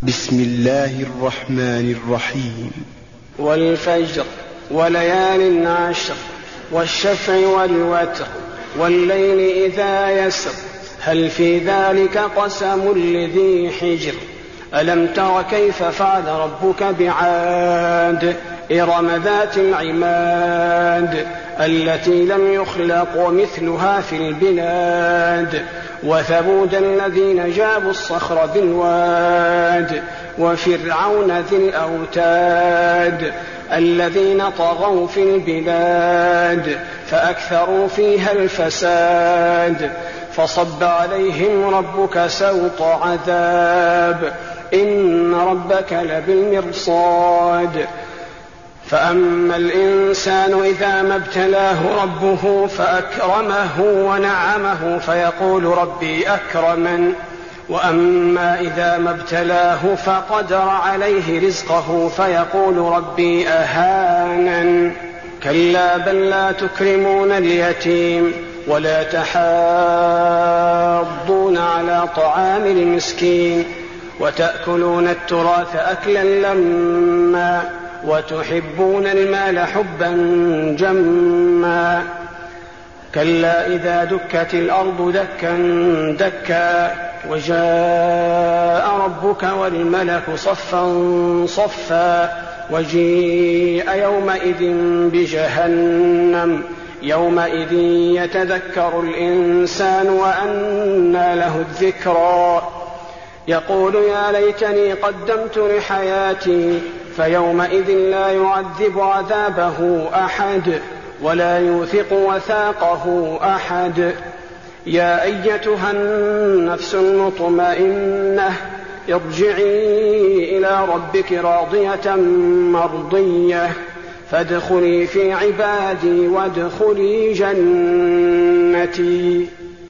بسم الله الرحمن الرحيم. والفجر وليال عشر والشفع والوتر والليل إذا يسر هل في ذلك قسم لذي حجر ألم تر كيف فعل ربك بعاد إرم ذات العماد التي لم يخلق مثلها في البلاد وثمود الذين جابوا الصخر بالواد وفرعون ذي الأوتاد الذين طغوا في البلاد فأكثروا فيها الفساد فصب عليهم ربك سوط عذاب إن ربك لبالمرصاد فأما الإنسان إذا ما ابتلاه ربه فأكرمه ونعمه فيقول ربي أكرمن وأما إذا ما ابتلاه فقدر عليه رزقه فيقول ربي أهانن كلا بل لا تكرمون اليتيم ولا تحاضون على طعام المسكين وتأكلون التراث أكلا لما وتحبون المال حبا جما كلا إذا دكت الأرض دكا دكا وجاء ربك والملك صفا صفا وجيء يومئذ بجهنم يومئذ يتذكر الإنسان وأنى له الذكرى يقول يا ليتني قدمت لحياتي فيومئذ لا يعذب عذابه أحد ولا يوثق وثاقه أحد يا أيتها النفس المطمئنة ارجعي إلى ربك راضية مرضية فادخلي في عبادي وادخلي جنتي.